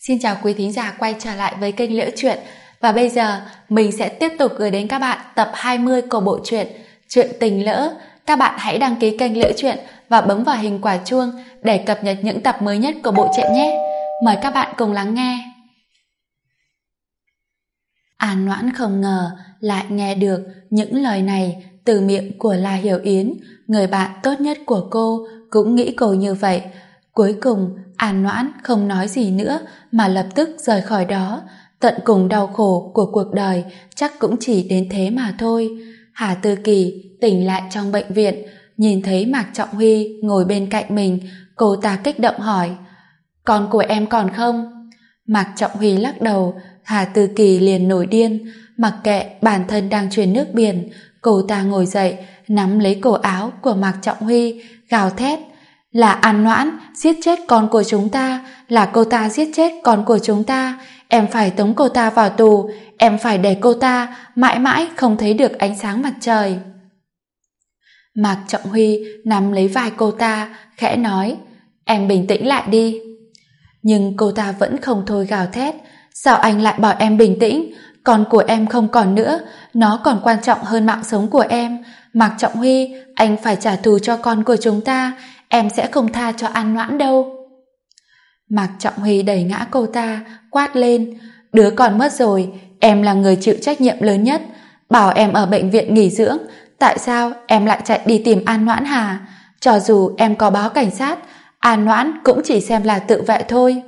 Xin chào quý thính giả quay trở lại với kênh Liễu Chuyện. Và bây giờ mình sẽ tiếp tục gửi đến các bạn tập 20 của bộ truyện Chuyện Tình Lỡ. Các bạn hãy đăng ký kênh Liễu Chuyện và bấm vào hình quả chuông để cập nhật những tập mới nhất của bộ truyện nhé. Mời các bạn cùng lắng nghe. An Noãn không ngờ lại nghe được những lời này từ miệng của La Hiểu Yến, người bạn tốt nhất của cô cũng nghĩ cô như vậy. Cuối cùng An Noãn không nói gì nữa mà lập tức rời khỏi đó. Tận cùng đau khổ của cuộc đời chắc cũng chỉ đến thế mà thôi. Hà Tư Kỳ tỉnh lại trong bệnh viện, nhìn thấy Mạc Trọng Huy ngồi bên cạnh mình, cô ta kích động hỏi: "Con của em còn không?" Mạc Trọng Huy lắc đầu. Hà Tư Kỳ liền nổi điên, mặc kệ bản thân đang truyền nước biển, cô ta ngồi dậy, nắm lấy cổ áo của Mạc Trọng Huy, gào thét: "Là An Noãn giết chết con của chúng ta, là cô ta giết chết con của chúng ta, em phải tống cô ta vào tù, em phải để cô ta mãi mãi không thấy được ánh sáng mặt trời." Mạc Trọng Huy nắm lấy vai cô ta, khẽ nói: "Em bình tĩnh lại đi." Nhưng cô ta vẫn không thôi gào thét: "Sao anh lại bảo em bình tĩnh? Con của em không còn nữa, nó còn quan trọng hơn mạng sống của em. Mạc Trọng Huy, anh phải trả thù cho con của chúng ta, em sẽ không tha cho An Noãn đâu." Mạc Trọng Huy đẩy ngã cô ta, quát lên: "Đứa con mất rồi, em là người chịu trách nhiệm lớn nhất. Bảo em ở bệnh viện nghỉ dưỡng, tại sao em lại chạy đi tìm An Noãn hả? Cho dù em có báo cảnh sát, An Noãn cũng chỉ xem là tự vệ thôi."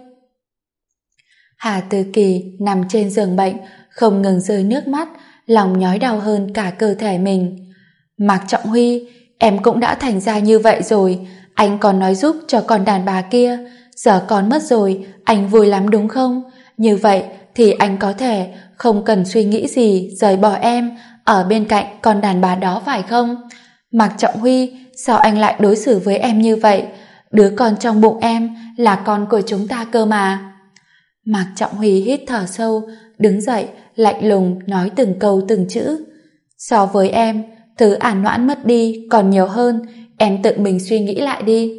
Hà Tư Kỳ nằm trên giường bệnh, không ngừng rơi nước mắt, lòng nhói đau hơn cả cơ thể mình. "Mạc Trọng Huy, em cũng đã thành ra như vậy rồi, anh còn nói giúp cho con đàn bà kia. Giờ con mất rồi, anh vui lắm đúng không? Như vậy thì anh có thể không cần suy nghĩ gì rời bỏ em, ở bên cạnh con đàn bà đó phải không? Mạc Trọng Huy, sao anh lại đối xử với em như vậy? Đứa con trong bụng em là con của chúng ta cơ mà." Mạc Trọng Huy hít thở sâu, đứng dậy, lạnh lùng nói từng câu từng chữ: "So với em, thứ An Noãn mất đi còn nhiều hơn, em tự mình suy nghĩ lại đi."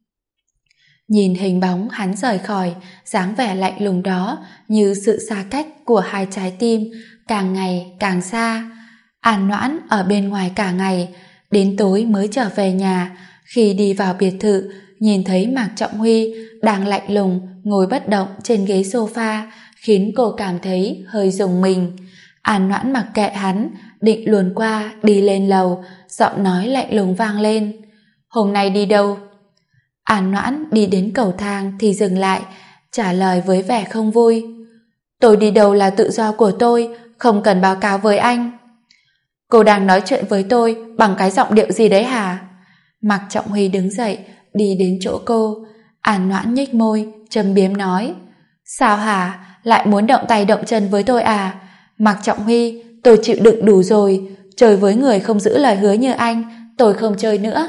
Nhìn hình bóng hắn rời khỏi, dáng vẻ lạnh lùng đó như sự xa cách của hai trái tim càng ngày càng xa. An Noãn ở bên ngoài cả ngày, đến tối mới trở về nhà. Khi đi vào biệt thự, nhìn thấy Mạc Trọng Huy đang lạnh lùng ngồi bất động trên ghế sofa, khiến cô cảm thấy hơi rùng mình. An Noãn mặc kệ hắn, định luồn qua đi lên lầu, giọng nói lạnh lùng vang lên: "Hôm nay đi đâu?" An Noãn đi đến cầu thang thì dừng lại, trả lời với vẻ không vui: "Tôi đi đâu là tự do của tôi, không cần báo cáo với anh." "Cô đang nói chuyện với tôi bằng cái giọng điệu gì đấy hả?" Mạc Trọng Huy đứng dậy, đi đến chỗ cô. An Noãn nhếch môi, châm biếm nói: "Sao hả? Lại muốn động tay động chân với tôi à? Mạc Trọng Huy, tôi chịu đựng đủ rồi, chơi với người không giữ lời hứa như anh, tôi không chơi nữa."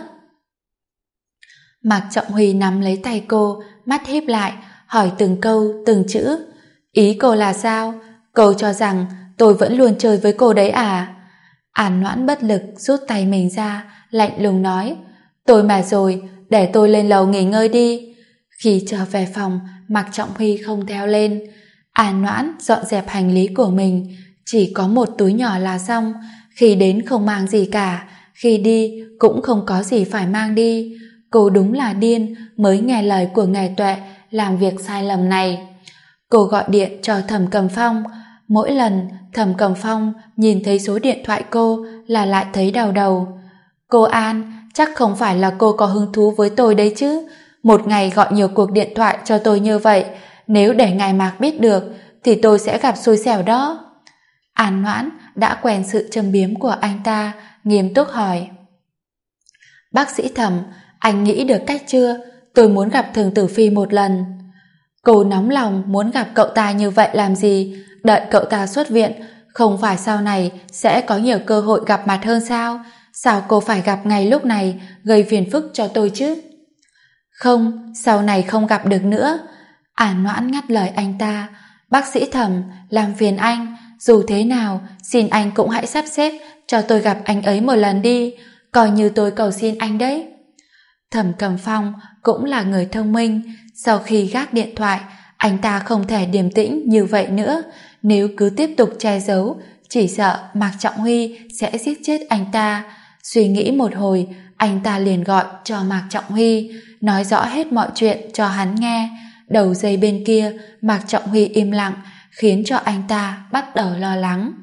Mạc Trọng Huy nắm lấy tay cô, mắt híp lại, hỏi từng câu, từng chữ: "Ý cô là sao? Cô cho rằng tôi vẫn luôn chơi với cô đấy à?" An Noãn bất lực rút tay mình ra, lạnh lùng nói: "Tôi mệt rồi, để tôi lên lầu nghỉ ngơi đi." Khi trở về phòng, Mạc Trọng Huy không theo lên. An Noãn dọn dẹp hành lý của mình, chỉ có một túi nhỏ là xong. Khi đến không mang gì cả, khi đi cũng không có gì phải mang đi. Cô đúng là điên mới nghe lời của ngài Tuệ làm việc sai lầm này. Cô gọi điện cho Thẩm Cầm Phong. Mỗi lần Thẩm Cầm Phong nhìn thấy số điện thoại cô là lại thấy đau đầu. "Cô An, chắc không phải là cô có hứng thú với tôi đấy chứ? Một ngày gọi nhiều cuộc điện thoại cho tôi như vậy, nếu để ngài Mạc biết được thì tôi sẽ gặp xui xẻo đó." An Noãn đã quen sự châm biếm của anh ta, nghiêm túc hỏi: "Bác sĩ Thẩm, anh nghĩ được cách chưa? Tôi muốn gặp Thường Tử Phi một lần." Cô nóng lòng muốn gặp cậu ta như vậy làm gì? Đợi cậu ta xuất viện, không phải sau này sẽ có nhiều cơ hội gặp mặt hơn sao? Sao cô phải gặp ngay lúc này, gây phiền phức cho tôi chứ? "Không, sau này không gặp được nữa." An Noãn ngắt lời anh ta: "Bác sĩ Thẩm, làm phiền anh, dù thế nào xin anh cũng hãy sắp xếp cho tôi gặp anh ấy một lần đi, coi như tôi cầu xin anh đấy." Thẩm Cầm Phong cũng là người thông minh, sau khi gác điện thoại, Anh ta không thể điềm tĩnh như vậy nữa, nếu cứ tiếp tục che giấu, chỉ sợ Mạc Trọng Huy sẽ giết chết anh ta. Suy nghĩ một hồi, anh ta liền gọi cho Mạc Trọng Huy, nói rõ hết mọi chuyện cho hắn nghe. Đầu dây bên kia, Mạc Trọng Huy im lặng, khiến cho anh ta bắt đầu lo lắng.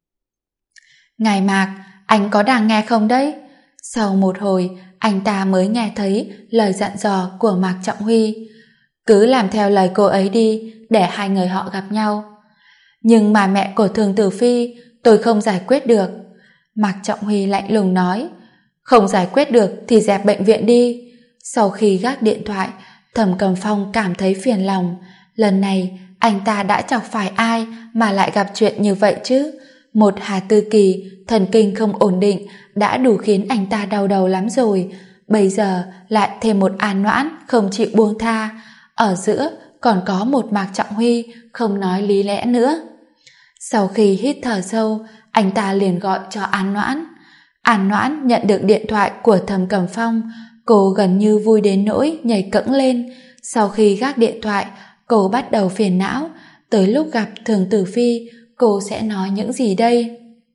Ngài Mạc, anh có đang nghe không đấy? Sau một hồi, anh ta mới nghe thấy lời dặn dò của Mạc Trọng Huy. Cứ làm theo lời cô ấy đi, để hai người họ gặp nhau. Nhưng mà mẹ của Thường Tử Phi, tôi không giải quyết được. Mạc Trọng Huy lạnh lùng nói. Không giải quyết được thì dẹp bệnh viện đi. Sau khi gác điện thoại, Thẩm Cầm Phong cảm thấy phiền lòng. Lần này, anh ta đã chọc phải ai mà lại gặp chuyện như vậy chứ? Một Hà Tư Kỳ, thần kinh không ổn định, đã đủ khiến anh ta đau đầu lắm rồi. Bây giờ lại thêm một An Noãn không chịu buông tha. Ở giữa còn có một Mạc Trọng Huy không nói lý lẽ nữa. Sau khi hít thở sâu, anh ta liền gọi cho An Noãn. An Noãn nhận được điện thoại của Thẩm Cầm Phong, cô gần như vui đến nỗi nhảy cẫng lên. Sau khi gác điện thoại, cô bắt đầu phiền não, tới lúc gặp Thường Tử Phi, cô sẽ nói những gì đây?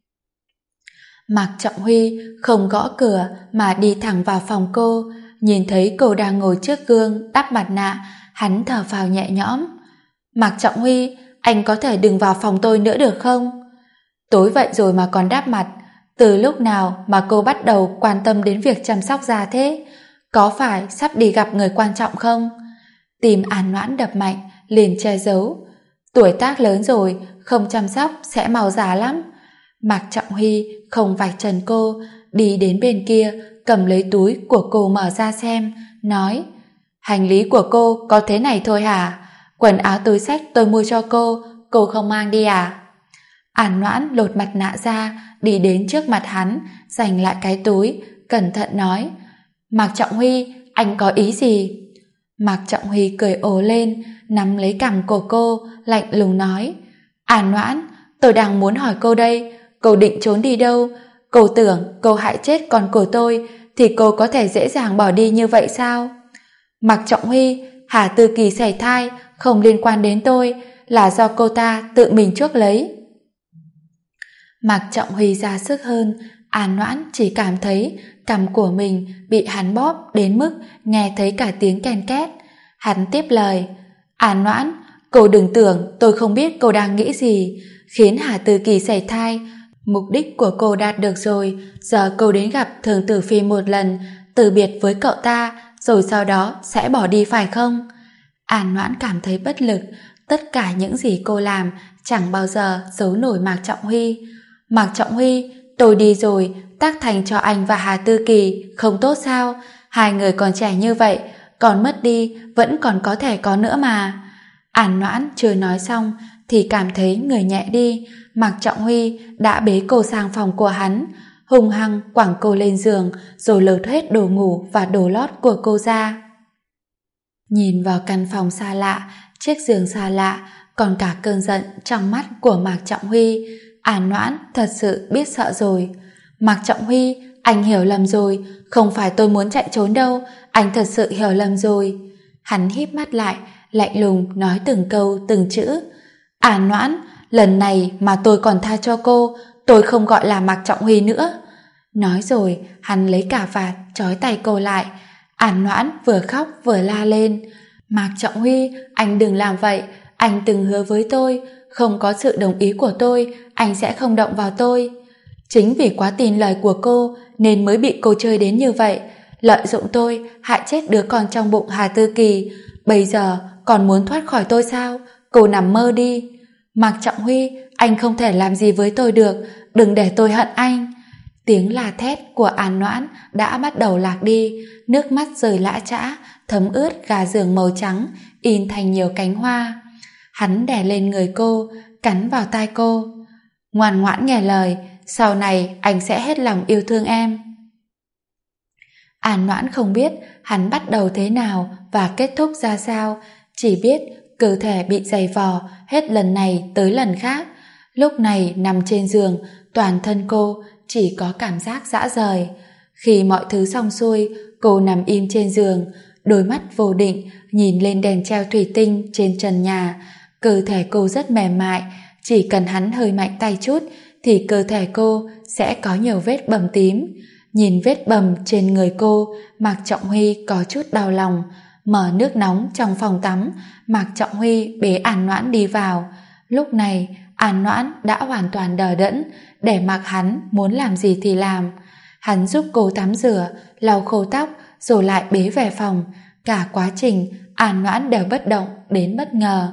Mạc Trọng Huy không gõ cửa mà đi thẳng vào phòng cô, nhìn thấy cô đang ngồi trước gương đắp mặt nạ, hắn thở phào nhẹ nhõm. Mạc Trọng Huy, anh có thể đừng vào phòng tôi nữa được không? Tối vậy rồi mà còn đắp mặt, từ lúc nào mà cô bắt đầu quan tâm đến việc chăm sóc da thế? Có phải sắp đi gặp người quan trọng không? Tim An Noãn đập mạnh, liền che giấu. Tuổi tác lớn rồi, không chăm sóc sẽ màu già lắm. Mạc Trọng Huy không vạch trần cô, đi đến bên kia, cầm lấy túi của cô mở ra xem, nói: hành lý của cô có thế này thôi hả? Quần áo túi xách tôi mua cho cô không mang đi à? An Noãn lột mặt nạ ra, đi đến trước mặt hắn, giành lại cái túi, cẩn thận nói: Mạc Trọng Huy, anh có ý gì? Mạc Trọng Huy cười ồ lên, nắm lấy cằm của cô, lạnh lùng nói: An Noãn, tôi đang muốn hỏi cô đây, cô định trốn đi đâu? Cô tưởng cô hại chết con của tôi thì cô có thể dễ dàng bỏ đi như vậy sao? Mạc Trọng Huy, Hà Tư Kỳ sảy thai không liên quan đến tôi, là do cô ta tự mình chuốc lấy. Mạc Trọng Huy ra sức hơn, An Noãn chỉ cảm thấy cằm của mình bị hắn bóp đến mức nghe thấy cả tiếng ken két. Hắn tiếp lời: An Noãn, cô đừng tưởng tôi không biết cô đang nghĩ gì. Khiến Hà Tư Kỳ sảy thai, mục đích của cô đạt được rồi. Giờ cô đến gặp Thường Tử Phi một lần, từ biệt với cậu ta, rồi sau đó sẽ bỏ đi phải không? An Noãn cảm thấy bất lực. Tất cả những gì cô làm chẳng bao giờ giấu nổi Mạc Trọng Huy. Mạc Trọng Huy, tôi đi rồi, tác thành cho anh và Hà Tư Kỳ không tốt sao? Hai người còn trẻ như vậy, còn mất đi vẫn còn có thể có nữa mà. An Noãn chưa nói xong thì cảm thấy người nhẹ đi. Mạc Trọng Huy đã bế cô sang phòng của hắn, hung hăng quẳng cô lên giường, rồi lột hết đồ ngủ và đồ lót của cô ra. Nhìn vào căn phòng xa lạ, chiếc giường xa lạ, còn cả cơn giận trong mắt của Mạc Trọng Huy, An Noãn thật sự biết sợ rồi. Mạc Trọng Huy, anh hiểu lầm rồi, không phải tôi muốn chạy trốn đâu, anh thật sự hiểu lầm rồi. Hắn híp mắt lại, lạnh lùng nói từng câu từng chữ. An Noãn, lần này mà tôi còn tha cho cô, tôi không gọi là Mạc Trọng Huy nữa. Nói rồi, hắn lấy cà vạt trói tay cô lại. An Noãn vừa khóc vừa la lên: Mạc Trọng Huy, anh đừng làm vậy, anh từng hứa với tôi, không có sự đồng ý của tôi, anh sẽ không động vào tôi. Chính vì quá tin lời của cô nên mới bị cô chơi đến như vậy, lợi dụng tôi, hại chết đứa con trong bụng Hà Tư Kỳ. Bây giờ còn muốn thoát khỏi tôi sao? Cô nằm mơ đi. Mạc Trọng Huy, anh không thể làm gì với tôi được, đừng để tôi hận anh. Tiếng la thét của An Noãn đã bắt đầu lạc đi, nước mắt rơi lã chã, thấm ướt gà giường màu trắng, in thành nhiều cánh hoa. Hắn đè lên người cô, cắn vào tai cô: Ngoan ngoãn nghe lời, sau này anh sẽ hết lòng yêu thương em. An Noãn không biết hắn bắt đầu thế nào và kết thúc ra sao, chỉ biết cơ thể bị giày vò hết lần này tới lần khác. Lúc này nằm trên giường, toàn thân cô chỉ có cảm giác rã rời. Khi mọi thứ xong xuôi, cô nằm im trên giường, đôi mắt vô định nhìn lên đèn treo thủy tinh trên trần nhà. Cơ thể cô rất mềm mại, chỉ cần hắn hơi mạnh tay chút thì cơ thể cô sẽ có nhiều vết bầm tím. Nhìn vết bầm trên người cô, Mạc Trọng Huy có chút đau lòng. Mở nước nóng trong phòng tắm, Mạc Trọng Huy bế An Noãn đi vào. Lúc này An Noãn đã hoàn toàn đờ đẫn, để mặc hắn muốn làm gì thì làm. Hắn giúp cô tắm rửa, lau khô tóc rồi lại bế về phòng. Cả quá trình An Noãn đều bất động đến bất ngờ.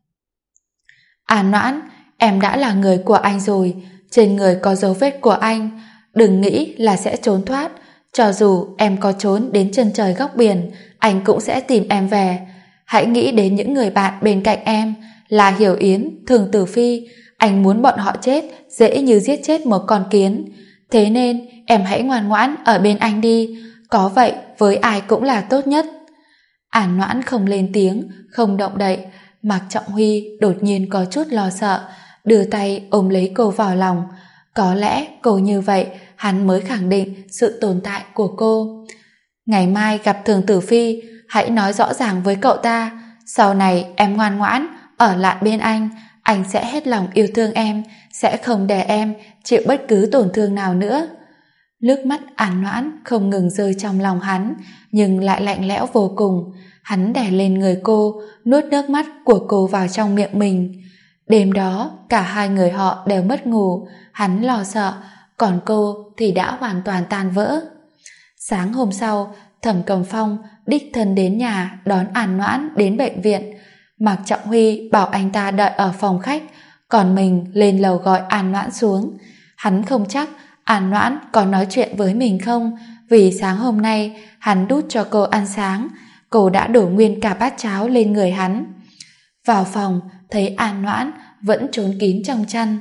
An Noãn, em đã là người của anh rồi, trên người có dấu vết của anh, đừng nghĩ là sẽ trốn thoát. Cho dù em có trốn đến chân trời góc biển, anh cũng sẽ tìm em về. Hãy nghĩ đến những người bạn bên cạnh em, là Hiểu Yến, Thường Tử Phi. Anh muốn bọn họ chết dễ như giết chết một con kiến. Thế nên em hãy ngoan ngoãn ở bên anh đi, có vậy với ai cũng là tốt nhất. An Noãn không lên tiếng, không động đậy. Mạc Trọng Huy đột nhiên có chút lo sợ, đưa tay ôm lấy cô vào lòng. Có lẽ cô như vậy hắn mới khẳng định sự tồn tại của cô. Ngày mai gặp Thường Tử Phi, hãy nói rõ ràng với cậu ta, sau này em ngoan ngoãn ở lại bên anh sẽ hết lòng yêu thương em, sẽ không để em chịu bất cứ tổn thương nào nữa. Nước mắt An Noãn không ngừng rơi trong lòng hắn, nhưng lại lạnh lẽo vô cùng. Hắn đè lên người cô, nuốt nước mắt của cô vào trong miệng mình. Đêm đó cả hai người họ đều mất ngủ. Hắn lo sợ, còn cô thì đã hoàn toàn tan vỡ. Sáng hôm sau, Thẩm Cầm Phong đích thân đến nhà đón An Noãn đến bệnh viện. Mạc Trọng Huy bảo anh ta đợi ở phòng khách, còn mình lên lầu gọi An Noãn xuống. Hắn không chắc An Noãn có nói chuyện với mình không, vì sáng hôm nay hắn đút cho cô ăn sáng, cô đã đổ nguyên cả bát cháo lên người hắn. Vào phòng thấy An Noãn vẫn trốn kín trong chăn.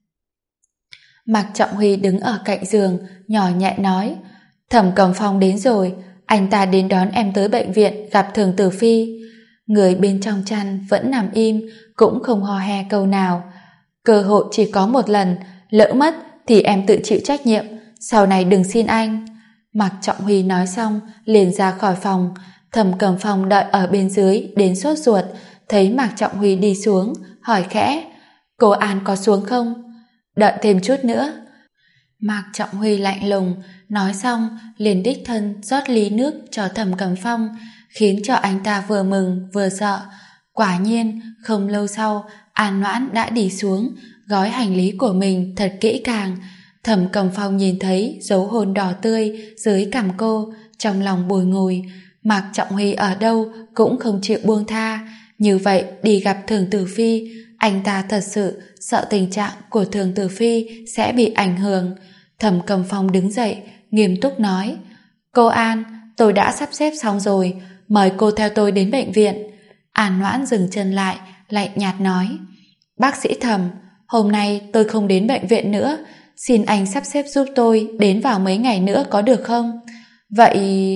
Mạc Trọng Huy đứng ở cạnh giường, nhỏ nhẹ nói: Thẩm Cầm Phong đến rồi, anh ta đến đón em tới bệnh viện gặp Thường Tử Phi. Người bên trong chăn vẫn nằm im, cũng không hò he câu nào. Cơ hội chỉ có một lần, lỡ mất thì em tự chịu trách nhiệm, sau này đừng xin anh. Mạc Trọng Huy nói xong liền ra khỏi phòng. Thẩm Cầm Phong đợi ở bên dưới đến sốt ruột, thấy Mạc Trọng Huy đi xuống, hỏi khẽ: Cô An có xuống không? Đợi thêm chút nữa. Mạc Trọng Huy lạnh lùng, nói xong liền đích thân rót ly nước cho Thẩm Cầm Phong, khiến cho anh ta vừa mừng vừa sợ. Quả nhiên không lâu sau An Noãn đã đi xuống, gói hành lý của mình thật kỹ càng. Thẩm Cầm Phong nhìn thấy dấu hôn đỏ tươi dưới cằm cô, trong lòng bồi ngùi. Mạc Trọng Huy ở đâu cũng không chịu buông tha, như vậy đi gặp Thường Tử Phi, anh ta thật sự sợ tình trạng của Thường Tử Phi sẽ bị ảnh hưởng. Thẩm Cầm Phong đứng dậy nghiêm túc nói: Cô An, tôi đã sắp xếp xong rồi, mời cô theo tôi đến bệnh viện. An Noãn dừng chân lại, lạnh nhạt nói: Bác sĩ Thẩm, hôm nay tôi không đến bệnh viện nữa, xin anh sắp xếp giúp tôi đến vào mấy ngày nữa có được không? Vậy...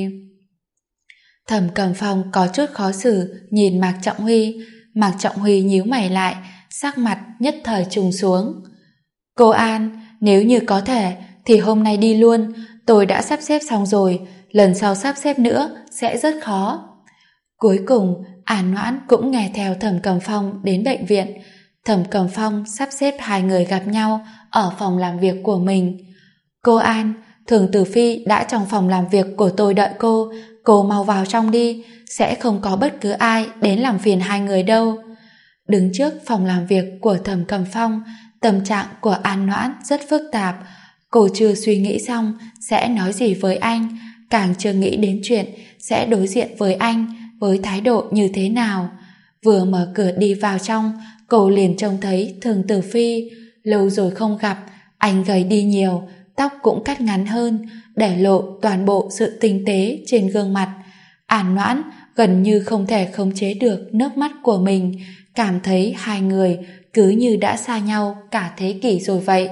Thẩm Cầm Phong có chút khó xử nhìn Mạc Trọng Huy. Mạc Trọng Huy nhíu mày lại, sắc mặt nhất thời trùng xuống. Cô An, nếu như có thể thì hôm nay đi luôn, tôi đã sắp xếp xong rồi, lần sau sắp xếp nữa sẽ rất khó. Cuối cùng An Noãn cũng nghe theo Thẩm Cầm Phong đến bệnh viện. Thẩm Cầm Phong sắp xếp hai người gặp nhau ở phòng làm việc của mình. Cô An, Thường Tử Phi đã trong phòng làm việc của tôi đợi cô mau vào trong đi, sẽ không có bất cứ ai đến làm phiền hai người đâu. Đứng trước phòng làm việc của Thẩm Cầm Phong, tâm trạng của An Noãn rất phức tạp. Cô chưa suy nghĩ xong sẽ nói gì với anh, càng chưa nghĩ đến chuyện sẽ đối diện với anh với thái độ như thế nào. Vừa mở cửa đi vào trong, cô liền trông thấy Thường Tử Phi. Lâu rồi không gặp, anh gầy đi nhiều, tóc cũng cắt ngắn hơn, để lộ toàn bộ sự tinh tế trên gương mặt. An Noãn gần như không thể khống chế được nước mắt của mình, cảm thấy hai người cứ như đã xa nhau cả thế kỷ rồi vậy.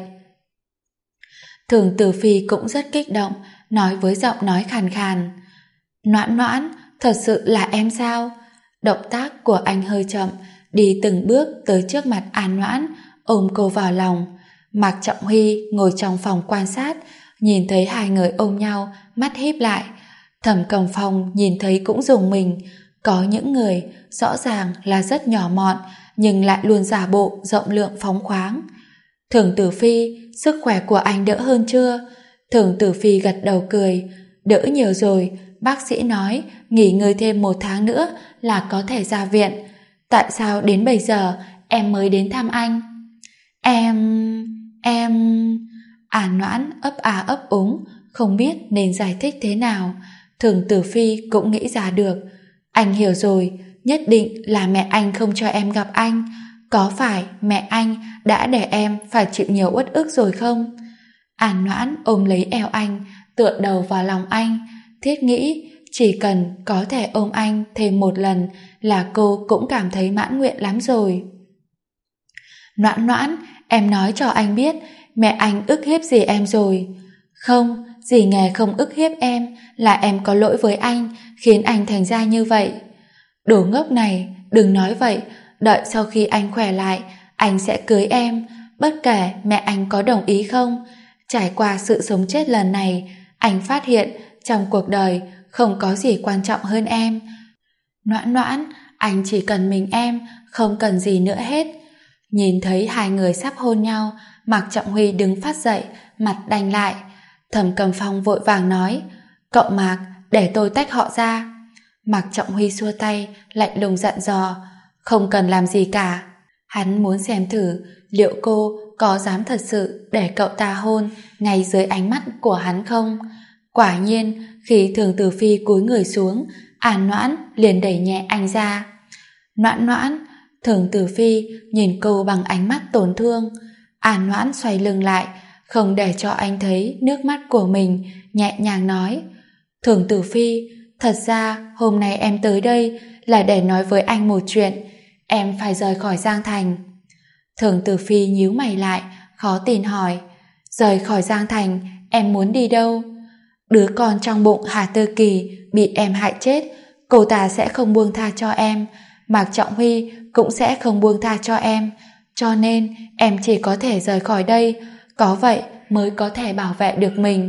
Thường Tử Phi cũng rất kích động, nói với giọng nói khàn khàn: Noãn Noãn, thật sự là em sao? Động tác của anh hơi chậm, đi từng bước tới trước mặt An Noãn, ôm cô vào lòng. Mạc Trọng Huy ngồi trong phòng quan sát, nhìn thấy hai người ôm nhau, mắt híp lại. Thẩm Cầm Phong nhìn thấy cũng rùng mình. Có những người rõ ràng là rất nhỏ mọn nhưng lại luôn giả bộ rộng lượng phóng khoáng. Thường Tử Phi, sức khỏe của anh đỡ hơn chưa? Thường Tử Phi gật đầu cười. Đỡ nhiều rồi, bác sĩ nói nghỉ ngơi thêm 1 tháng nữa là có thể ra viện. Tại sao đến bây giờ em mới đến thăm anh? Em... An Noãn ấp a ấp úng, không biết nên giải thích thế nào. Thường Tử Phi cũng nghĩ ra được. Anh hiểu rồi, nhất định là mẹ anh không cho em gặp anh. Có phải mẹ anh đã để em phải chịu nhiều uất ức rồi không? An Noãn ôm lấy eo anh, tựa đầu vào lòng anh. Thiết nghĩ chỉ cần có thể ôm anh thêm 1 lần là cô cũng cảm thấy mãn nguyện lắm rồi. Noãn Noãn, em nói cho anh biết mẹ anh ức hiếp gì em rồi. Không, dì Nghè không ức hiếp em, là em có lỗi với anh khiến anh thành ra như vậy. Đồ ngốc này, đừng nói vậy. Đợi sau khi anh khỏe lại, anh sẽ cưới em, bất kể mẹ anh có đồng ý không. Trải qua sự sống chết lần này, anh phát hiện trong cuộc đời không có gì quan trọng hơn em. Noãn Noãn, anh chỉ cần mình em, không cần gì nữa hết. Nhìn thấy hai người sắp hôn nhau, Mạc Trọng Huy đứng phát dậy, mặt đanh lại. Thẩm Cầm Phong vội vàng nói, cậu Mạc, để tôi tách họ ra. Mạc Trọng Huy xua tay, lạnh lùng dặn dò, không cần làm gì cả. Hắn muốn xem thử liệu cô có dám thật sự để cậu ta hôn ngay dưới ánh mắt của hắn không. Quả nhiên, khi Thường Tử Phi cúi người xuống, An Noãn liền đẩy nhẹ anh ra. Noãn Noãn, Thường Tử Phi nhìn cô bằng ánh mắt tổn thương. An Noãn xoay lưng lại, không để cho anh thấy nước mắt của mình, nhẹ nhàng nói, Thường Tử Phi, thật ra hôm nay em tới đây là để nói với anh một chuyện. Em phải rời khỏi Giang Thành. Thường Tử Phi nhíu mày lại, khó tin hỏi, rời khỏi Giang Thành em muốn đi đâu? Đứa con trong bụng Hà Tư Kỳ bị em hại chết, cô ta sẽ không buông tha cho em, Mạc Trọng Huy cũng sẽ không buông tha cho em, cho nên em chỉ có thể rời khỏi đây, có vậy mới có thể bảo vệ được mình.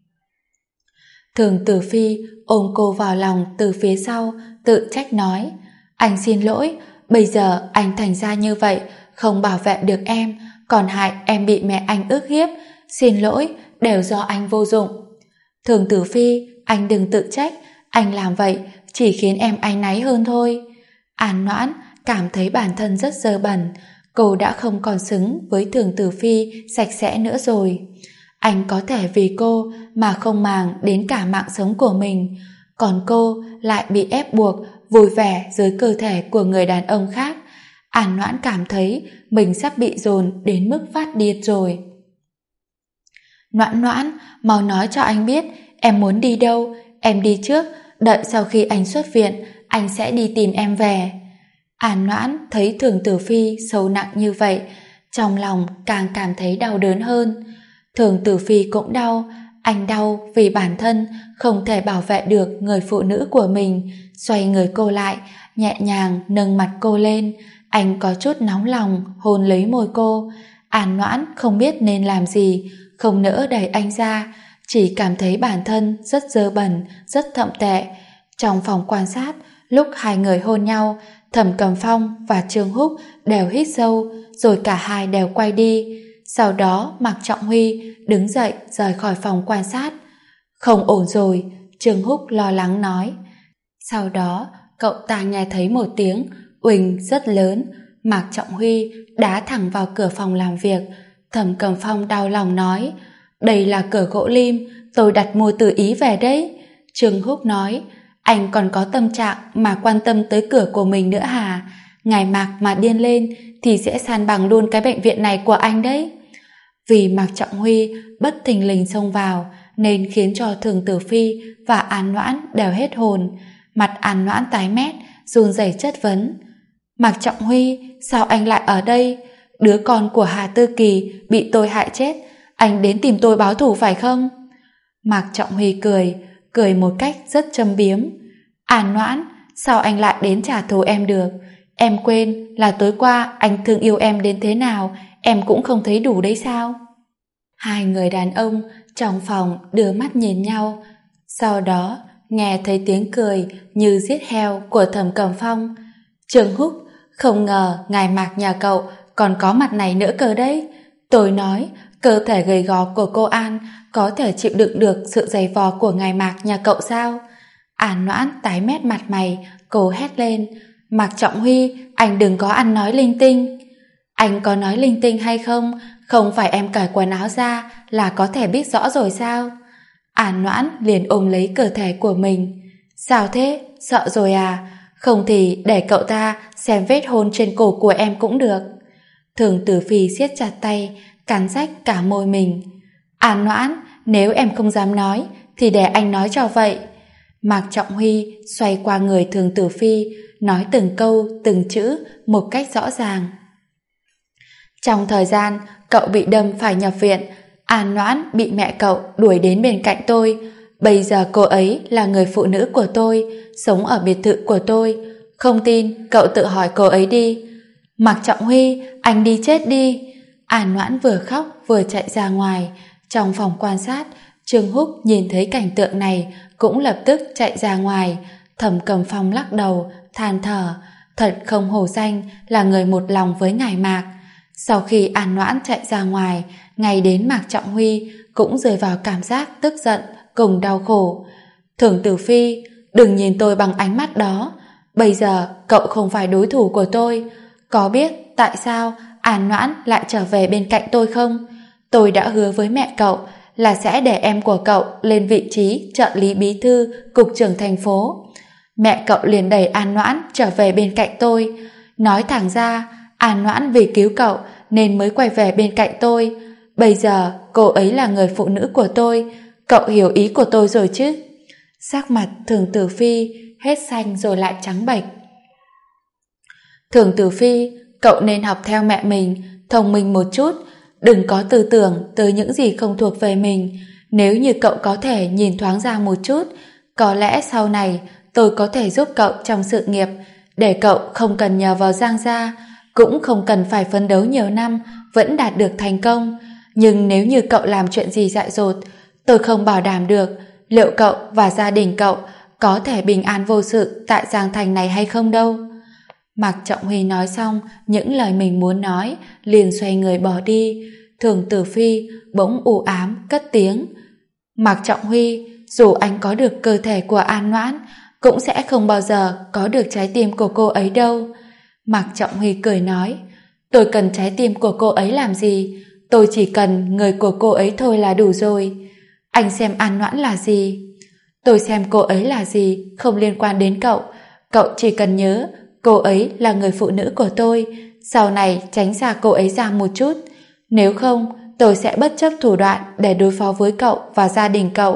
Thường Tử Phi ôm cô vào lòng từ phía sau, tự trách nói, anh xin lỗi, bây giờ anh thành ra như vậy, không bảo vệ được em, còn hại em bị mẹ anh ức hiếp, xin lỗi, đều do anh vô dụng. Thường Tử Phi, anh đừng tự trách, anh làm vậy chỉ khiến em áy náy hơn thôi. An Noãn cảm thấy bản thân rất dơ bẩn, cô đã không còn xứng với Thường Tử Phi sạch sẽ nữa rồi. Anh có thể vì cô mà không màng đến cả mạng sống của mình, còn cô lại bị ép buộc vui vẻ dưới cơ thể của người đàn ông khác. An Noãn cảm thấy mình sắp bị dồn đến mức phát điên rồi. Noãn Noãn, mau nói cho anh biết em muốn đi đâu, em đi trước, đợi sau khi anh xuất viện, anh sẽ đi tìm em về. An Noãn thấy Thường Tử Phi sâu nặng như vậy, trong lòng càng cảm thấy đau đớn hơn. Thường Tử Phi cũng đau, anh đau vì bản thân không thể bảo vệ được người phụ nữ của mình. Xoay người cô lại, nhẹ nhàng nâng mặt cô lên, anh có chút nóng lòng hôn lấy môi cô. An Noãn không biết nên làm gì, không nỡ đẩy anh ra, chỉ cảm thấy bản thân rất dơ bẩn, rất thậm tệ. Trong phòng quan sát, lúc hai người hôn nhau, Thẩm Cầm Phong và Trương Húc đều hít sâu, rồi cả hai đều quay đi. Sau đó Mạc Trọng Huy đứng dậy rời khỏi phòng quan sát. Không ổn rồi, Trương Húc lo lắng nói. Sau đó cậu ta nghe thấy một tiếng uỳnh rất lớn, Mạc Trọng Huy đá thẳng vào cửa phòng làm việc. Thẩm Cầm Phong đau lòng nói, đây là cửa gỗ lim, tôi đặt mua từ Ý về đấy. Trương Húc nói, anh còn có tâm trạng mà quan tâm tới cửa của mình nữa hả? Ngài Mạc mà điên lên thì sẽ san bằng luôn cái bệnh viện này của anh đấy. Vì Mạc Trọng Huy bất thình lình xông vào nên khiến cho Thường Tử Phi và An Noãn đều hết hồn. Mặt An Noãn tái mét, run rẩy chất vấn, Mạc Trọng Huy, sao anh lại ở đây? Đứa con của Hà Tư Kỳ bị tôi hại chết, anh đến tìm tôi báo thù phải không? Mạc Trọng Huy cười một cách rất châm biếm. An Noãn, sao anh lại đến trả thù em được? Em quên là tối qua anh thương yêu em đến thế nào, em cũng không thấy đủ đấy sao? Hai người đàn ông trong phòng đưa mắt nhìn nhau, sau đó nghe thấy tiếng cười như giết heo của Thẩm Cẩm Phong. Trương Húc, không ngờ ngài Mạc nhà cậu còn có mặt này nữa cơ đấy. Tôi nói, cơ thể gầy gò của cô An có thể chịu đựng được sự giày vò của ngài Mạc nhà cậu sao? An Noãn tái mét mặt mày, cô hét lên, Mạc Trọng Huy, anh đừng có ăn nói linh tinh. Anh có nói linh tinh hay không? Không phải em cởi quần áo ra là có thể biết rõ rồi sao? An Noãn liền ôm lấy cơ thể của mình. Sao thế? Sợ rồi à? Không thì để cậu ta xem vết hôn trên cổ của em cũng được. Thường Tử Phi siết chặt tay, cắn rách cả môi mình. An Noãn, nếu em không dám nói thì để anh nói cho vậy. Mạc Trọng Huy xoay qua người Thường Tử Phi, nói từng câu, từng chữ một cách rõ ràng. Trong thời gian cậu bị đâm phải nhập viện, An Noãn bị mẹ cậu đuổi đến bên cạnh tôi. Bây giờ cô ấy là người phụ nữ của tôi, sống ở biệt thự của tôi. Không tin, cậu tự hỏi cô ấy đi. Mạc Trọng Huy, anh đi chết đi. An Noãn vừa khóc vừa chạy ra ngoài. Trong phòng quan sát, Trương Húc nhìn thấy cảnh tượng này cũng lập tức chạy ra ngoài. Thẩm Cẩm Phong lắc đầu, than thở, thật không hổ danh là người một lòng với ngài Mạc. Sau khi An Noãn chạy ra ngoài, ngay đến Mạc Trọng Huy cũng rơi vào cảm giác tức giận cùng đau khổ. Thường Tử Phi, đừng nhìn tôi bằng ánh mắt đó. Bây giờ cậu không phải đối thủ của tôi. Có biết tại sao An Noãn lại trở về bên cạnh tôi không? Tôi đã hứa với mẹ cậu là sẽ để em của cậu lên vị trí trợ lý bí thư cục trưởng thành phố. Mẹ cậu liền đẩy An Noãn trở về bên cạnh tôi. Nói thẳng ra, An Noãn vì cứu cậu nên mới quay về bên cạnh tôi. Bây giờ cô ấy là người phụ nữ của tôi. Cậu hiểu ý của tôi rồi chứ? Sắc mặt Thường Tử Phi hết xanh rồi lại trắng bệch. Thường Tử Phi, cậu nên học theo mẹ mình, thông minh một chút, đừng có tư tưởng tới những gì không thuộc về mình. Nếu như cậu có thể nhìn thoáng ra một chút, có lẽ sau này tôi có thể giúp cậu trong sự nghiệp, để cậu không cần nhờ vào Giang gia, cũng không cần phải phấn đấu nhiều năm vẫn đạt được thành công. Nhưng nếu như cậu làm chuyện gì dại dột, tôi không bảo đảm được liệu cậu và gia đình cậu có thể bình an vô sự tại Giang Thành này hay không đâu. Mạc Trọng Huy nói xong những lời mình muốn nói, liền xoay người bỏ đi. Thường Tử Phi bỗng u ám cất tiếng, Mạc Trọng Huy, dù anh có được cơ thể của An Noãn, cũng sẽ không bao giờ có được trái tim của cô ấy đâu. Mạc Trọng Huy cười nói, tôi cần trái tim của cô ấy làm gì? Tôi chỉ cần người của cô ấy thôi là đủ rồi. Anh xem An Noãn là gì? Tôi xem cô ấy là gì không liên quan đến cậu. Cậu chỉ cần nhớ cô ấy là người phụ nữ của tôi. Sau này tránh xa cô ấy ra một chút. Nếu không, tôi sẽ bất chấp thủ đoạn để đối phó với cậu và gia đình cậu.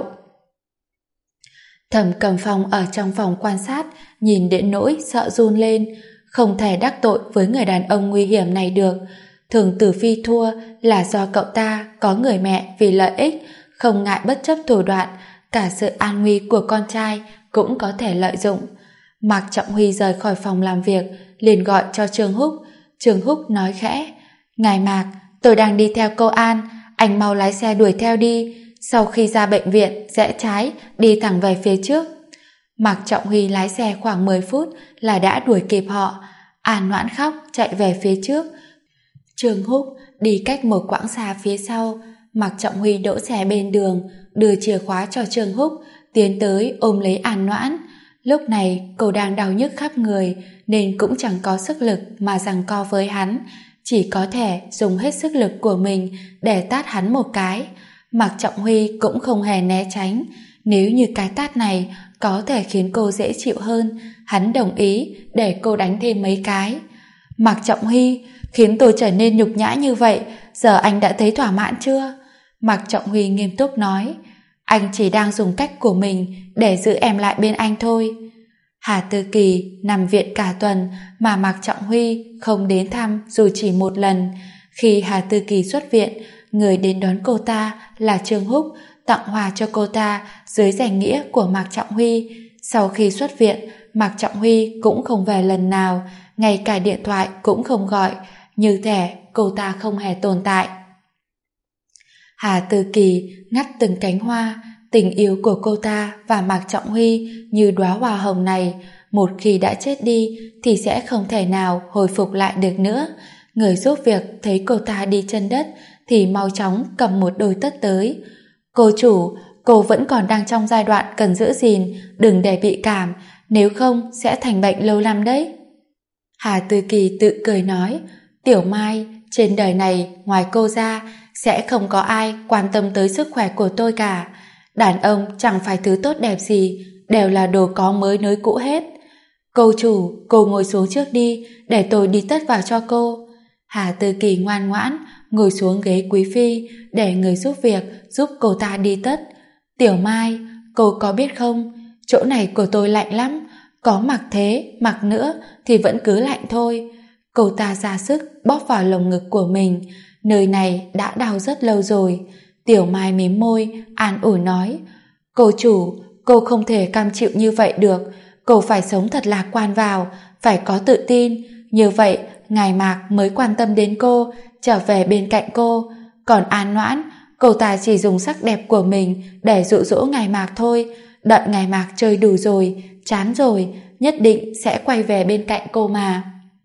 Thẩm Cẩm Phong ở trong phòng quan sát, nhìn đến nỗi sợ run lên. Không thể đắc tội với người đàn ông nguy hiểm này được. Thường Tử Phi thua là do cậu ta có người mẹ vì lợi ích, không ngại bất chấp thủ đoạn, cả sự an nguy của con trai cũng có thể lợi dụng. Mạc Trọng Huy rời khỏi phòng làm việc, liền gọi cho Trương Húc. Trương Húc nói khẽ, ngài Mạc, tôi đang đi theo cô An, anh mau lái xe đuổi theo đi. Sau khi ra bệnh viện, rẽ trái, đi thẳng về phía trước. Mạc Trọng Huy lái xe khoảng 10 phút là đã đuổi kịp họ. An Noãn khóc chạy về phía trước. Trương Húc đi cách một quãng xa phía sau. Mạc Trọng Huy đỗ xe bên đường, đưa chìa khóa cho Trương Húc, tiến tới ôm lấy An Noãn. Lúc này cô đang đau nhức khắp người nên cũng chẳng có sức lực mà giằng co với hắn, chỉ có thể dùng hết sức lực của mình để tát hắn một cái. Mạc Trọng Huy cũng không hề né tránh. Nếu như cái tát này có thể khiến cô dễ chịu hơn, hắn đồng ý để cô đánh thêm mấy cái. Mạc Trọng Huy, khiến tôi trở nên nhục nhã như vậy, giờ anh đã thấy thỏa mãn chưa? Mạc Trọng Huy nghiêm túc nói, anh chỉ đang dùng cách của mình để giữ em lại bên anh thôi. Hà Tư Kỳ nằm viện cả tuần mà Mạc Trọng Huy không đến thăm dù chỉ một lần. Khi Hà Tư Kỳ xuất viện, người đến đón cô ta là Trương Húc, tặng hoa cho cô ta dưới danh nghĩa của Mạc Trọng Huy. Sau khi xuất viện, Mạc Trọng Huy cũng không về lần nào, ngay cả điện thoại cũng không gọi, như thể cô ta không hề tồn tại. Hà Tư Kỳ ngắt từng cánh hoa, tình yêu của cô ta và Mạc Trọng Huy như đóa hoa hồng này, một khi đã chết đi thì sẽ không thể nào hồi phục lại được nữa. Người giúp việc thấy cô ta đi chân đất thì mau chóng cầm một đôi tất tới. Cô chủ, cô vẫn còn đang trong giai đoạn cần giữ gìn, đừng để bị cảm, nếu không sẽ thành bệnh lâu năm đấy. Hà Tư Kỳ tự cười nói, Tiểu Mai, trên đời này ngoài cô ra sẽ không có ai quan tâm tới sức khỏe của tôi cả. Đàn ông chẳng phải thứ tốt đẹp gì, đều là đồ có mới nối cũ hết. Cô chủ, cô ngồi xuống trước đi, để tôi đi tất vào cho cô. Hà Tư Kỳ ngoan ngoãn ngồi xuống ghế quý phi để người giúp việc giúp cô ta đi tất. Tiểu Mai, cô có biết không, chỗ này của tôi lạnh lắm, có mặc thế, mặc nữa thì vẫn cứ lạnh thôi. Cô ta ra sức bóp vào lồng ngực của mình, nơi này đã đau rất lâu rồi. Tiểu Mai mím môi, an ủi nói, cô chủ, cô không thể cam chịu như vậy được, cô phải sống thật lạc quan vào, phải có tự tin, như vậy ngài Mạc mới quan tâm đến cô, trở về bên cạnh cô. Còn An Noãn, cô ta chỉ dùng sắc đẹp của mình để dụ dỗ ngài Mạc thôi, đợi ngài Mạc chơi đủ rồi, chán rồi, nhất định sẽ quay về bên cạnh cô mà.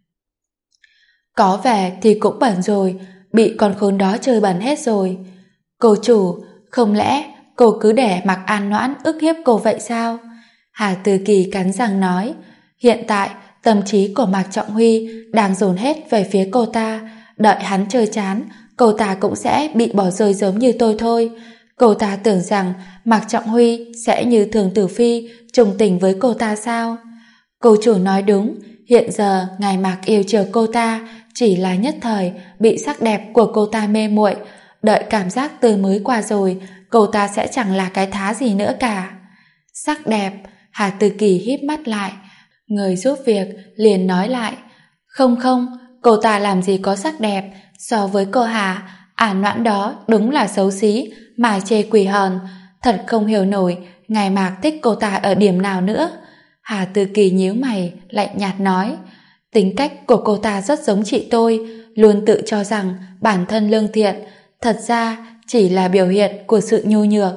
Có về thì cũng bẩn rồi, bị con khốn đó chơi bẩn hết rồi. Cô chủ, không lẽ cô cứ để Mạc An Noãn ức hiếp cô vậy sao? Hà Tư Kỳ cắn răng nói, hiện tại tâm trí của Mạc Trọng Huy đang dồn hết về phía cô ta, đợi hắn chơi chán, cô ta cũng sẽ bị bỏ rơi giống như tôi thôi. Cô ta tưởng rằng Mạc Trọng Huy sẽ như Thường Tử Phi trùng tình với cô ta sao? Cô chủ nói đúng, hiện giờ ngài Mạc yêu chiều cô ta chỉ là nhất thời bị sắc đẹp của cô ta mê muội, đợi cảm giác tươi mới qua rồi, cô ta sẽ chẳng là cái thá gì nữa cả. Sắc đẹp, Hà Tư Kỳ híp mắt lại, người giúp việc liền nói lại, không không, cô ta làm gì có sắc đẹp, so với cô Hà, An Noãn đó đúng là xấu xí, mà chê quỷ hờn, thật không hiểu nổi ngài Mạc thích cô ta ở điểm nào nữa. Hà Tư Kỳ nhíu mày, lạnh nhạt nói, tính cách của cô ta rất giống chị tôi, luôn tự cho rằng bản thân lương thiện, thật ra chỉ là biểu hiện của sự nhu nhược.